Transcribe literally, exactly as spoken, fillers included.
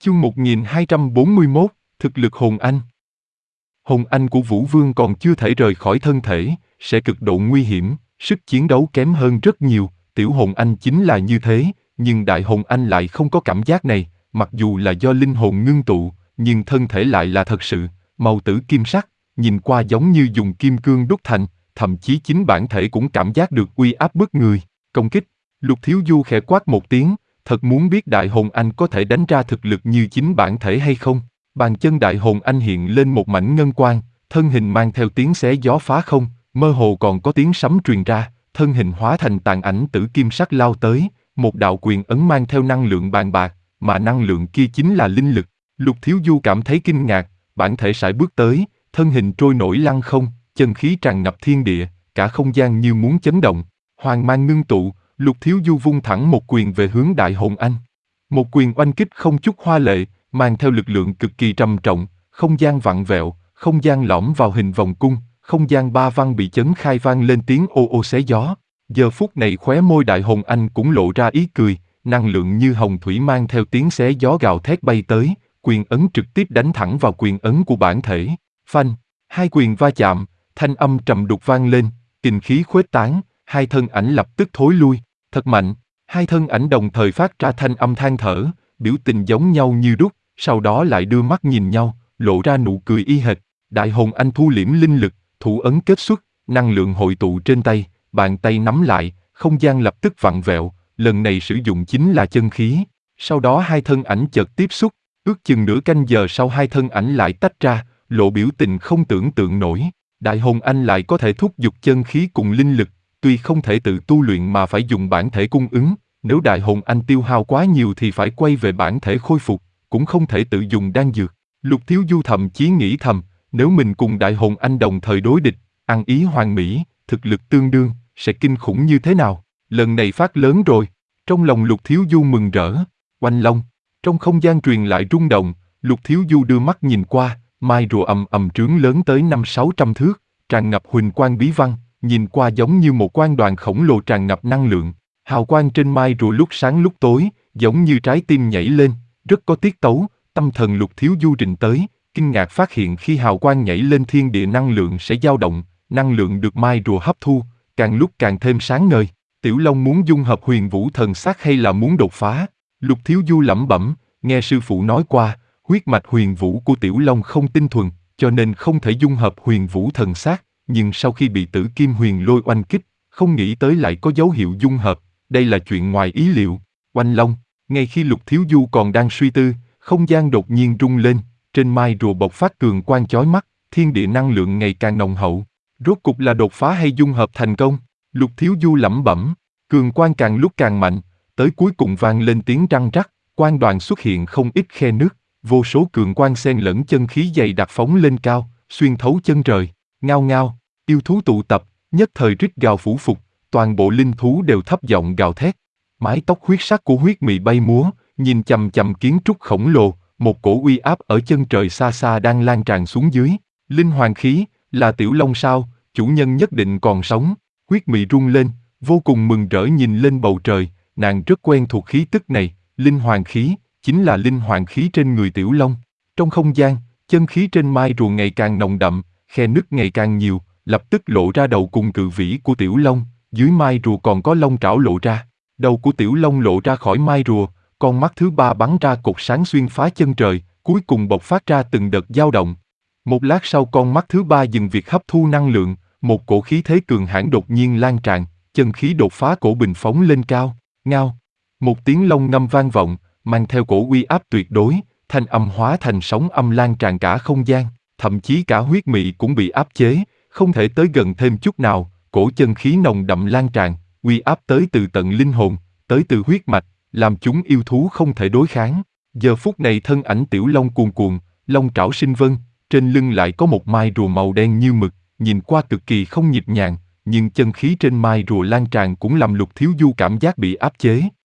Chương một nghìn hai trăm bốn mươi mốt, thực lực hồn anh. Hồn anh của Vũ Vương còn chưa thể rời khỏi thân thể, sẽ cực độ nguy hiểm, sức chiến đấu kém hơn rất nhiều, tiểu hồn anh chính là như thế, nhưng đại hồn anh lại không có cảm giác này, mặc dù là do linh hồn ngưng tụ, nhưng thân thể lại là thật sự, màu tử kim sắc, nhìn qua giống như dùng kim cương đúc thành, thậm chí chính bản thể cũng cảm giác được uy áp bức người, công kích. Lục Thiếu Du khẽ quát một tiếng, thật muốn biết đại hồn anh có thể đánh ra thực lực như chính bản thể hay không. Bàn chân đại hồn anh hiện lên một mảnh ngân quang, thân hình mang theo tiếng xé gió phá không, mơ hồ còn có tiếng sấm truyền ra, thân hình hóa thành tàn ảnh tử kim sắc lao tới, một đạo quyền ấn mang theo năng lượng bàn bạc, mà năng lượng kia chính là linh lực. Lục Thiếu Du cảm thấy kinh ngạc, bản thể sải bước tới, thân hình trôi nổi lăng không, chân khí tràn ngập thiên địa, cả không gian như muốn chấn động. Hoàng mang ngưng tụ, Lục Thiếu Du vung thẳng một quyền về hướng đại hồn anh. Một quyền oanh kích không chút hoa lệ, mang theo lực lượng cực kỳ trầm trọng, không gian vặn vẹo, không gian lõm vào hình vòng cung, không gian ba văn bị chấn khai vang lên tiếng ô ô xé gió. Giờ phút này khóe môi đại hồn anh cũng lộ ra ý cười, năng lượng như hồng thủy mang theo tiếng xé gió gào thét bay tới, quyền ấn trực tiếp đánh thẳng vào quyền ấn của bản thể. Phanh, hai quyền va chạm, thanh âm trầm đục vang lên, kình khí khuếch tán, hai thân ảnh lập tức thối lui, thật mạnh. Hai thân ảnh đồng thời phát ra thanh âm than thở, biểu tình giống nhau như đúc, sau đó lại đưa mắt nhìn nhau, lộ ra nụ cười y hệt. Đại hồn anh thu liễm linh lực, thủ ấn kết xuất, năng lượng hội tụ trên tay, bàn tay nắm lại, không gian lập tức vặn vẹo, lần này sử dụng chính là chân khí. Sau đó hai thân ảnh chợt tiếp xúc, ước chừng nửa canh giờ sau hai thân ảnh lại tách ra, lộ biểu tình không tưởng tượng nổi. Đại hồn anh lại có thể thúc giục chân khí cùng linh lực, tuy không thể tự tu luyện mà phải dùng bản thể cung ứng, nếu đại hồn anh tiêu hao quá nhiều thì phải quay về bản thể khôi phục, cũng không thể tự dùng đan dược. Lục Thiếu Du thậm chí nghĩ thầm, nếu mình cùng đại hồn anh đồng thời đối địch, ăn ý hoàn mỹ, thực lực tương đương, sẽ kinh khủng như thế nào. Lần này phát lớn rồi. Trong lòng Lục Thiếu Du mừng rỡ. Oanh long, trong không gian truyền lại rung động, Lục Thiếu Du đưa mắt nhìn qua, mai rùa ầm ầm trướng lớn tới năm sáu trăm thước, tràn ngập huỳnh quang bí văn, nhìn qua giống như một quang đoàn khổng lồ tràn ngập năng lượng. Hào quang trên mai rùa lúc sáng lúc tối, giống như trái tim nhảy lên, rất có tiết tấu. Tâm thần Lục Thiếu Du rình tới, kinh ngạc phát hiện khi hào quang nhảy lên thiên địa năng lượng sẽ dao động, năng lượng được mai rùa hấp thu, càng lúc càng thêm sáng ngời. Tiểu Long muốn dung hợp huyền vũ thần sắc hay là muốn đột phá? Lục Thiếu Du lẩm bẩm, nghe sư phụ nói qua, huyết mạch huyền vũ của Tiểu Long không tinh thuần, cho nên không thể dung hợp huyền vũ thần sắc, nhưng sau khi bị Tử Kim Huyền Lôi oanh kích, không nghĩ tới lại có dấu hiệu dung hợp, đây là chuyện ngoài ý liệu. Oanh long, ngay khi Lục Thiếu Du còn đang suy tư, không gian đột nhiên rung lên, trên mai rùa bộc phát cường quang chói mắt, thiên địa năng lượng ngày càng nồng hậu. Rốt cục là đột phá hay dung hợp thành công? Lục Thiếu Du lẩm bẩm, cường quang càng lúc càng mạnh, tới cuối cùng vang lên tiếng răng rắc, quang đoàn xuất hiện không ít khe nước, vô số cường quang xen lẫn chân khí dày đặc phóng lên cao, xuyên thấu chân trời. Ngao ngao, yêu thú tụ tập, nhất thời rít gào phủ phục, toàn bộ linh thú đều thấp giọng gào thét. Mái tóc huyết sắc của huyết mị bay múa, nhìn chằm chằm kiến trúc khổng lồ, một cổ uy áp ở chân trời xa xa đang lan tràn xuống dưới. Linh hoàng khí, là Tiểu Long sao? Chủ nhân nhất định còn sống. Huyết mị rung lên, vô cùng mừng rỡ nhìn lên bầu trời, nàng rất quen thuộc khí tức này. Linh hoàng khí, chính là linh hoàng khí trên người Tiểu Long. Trong không gian, chân khí trên mai rùa ngày càng nồng đậm, khe nứt ngày càng nhiều, lập tức lộ ra đầu cùng cự vĩ của Tiểu Long. Dưới mai rùa còn có lông trảo lộ ra, đầu của Tiểu Long lộ ra khỏi mai rùa, con mắt thứ ba bắn ra cột sáng xuyên phá chân trời, cuối cùng bộc phát ra từng đợt dao động. Một lát sau con mắt thứ ba dừng việc hấp thu năng lượng, một cổ khí thế cường hãn đột nhiên lan tràn, chân khí đột phá cổ bình phóng lên cao. Ngao, một tiếng long ngâm vang vọng, mang theo cổ uy áp tuyệt đối, thanh âm hóa thành sóng âm lan tràn cả không gian, thậm chí cả huyết mị cũng bị áp chế, không thể tới gần thêm chút nào. Cổ chân khí nồng đậm lan tràn, uy áp tới từ tận linh hồn, tới từ huyết mạch, làm chúng yêu thú không thể đối kháng. Giờ phút này thân ảnh Tiểu Long cuồn cuộn, long trảo sinh vân, trên lưng lại có một mai rùa màu đen như mực, nhìn qua cực kỳ không nhịp nhàng, nhưng chân khí trên mai rùa lan tràn cũng làm Lục Thiếu Du cảm giác bị áp chế.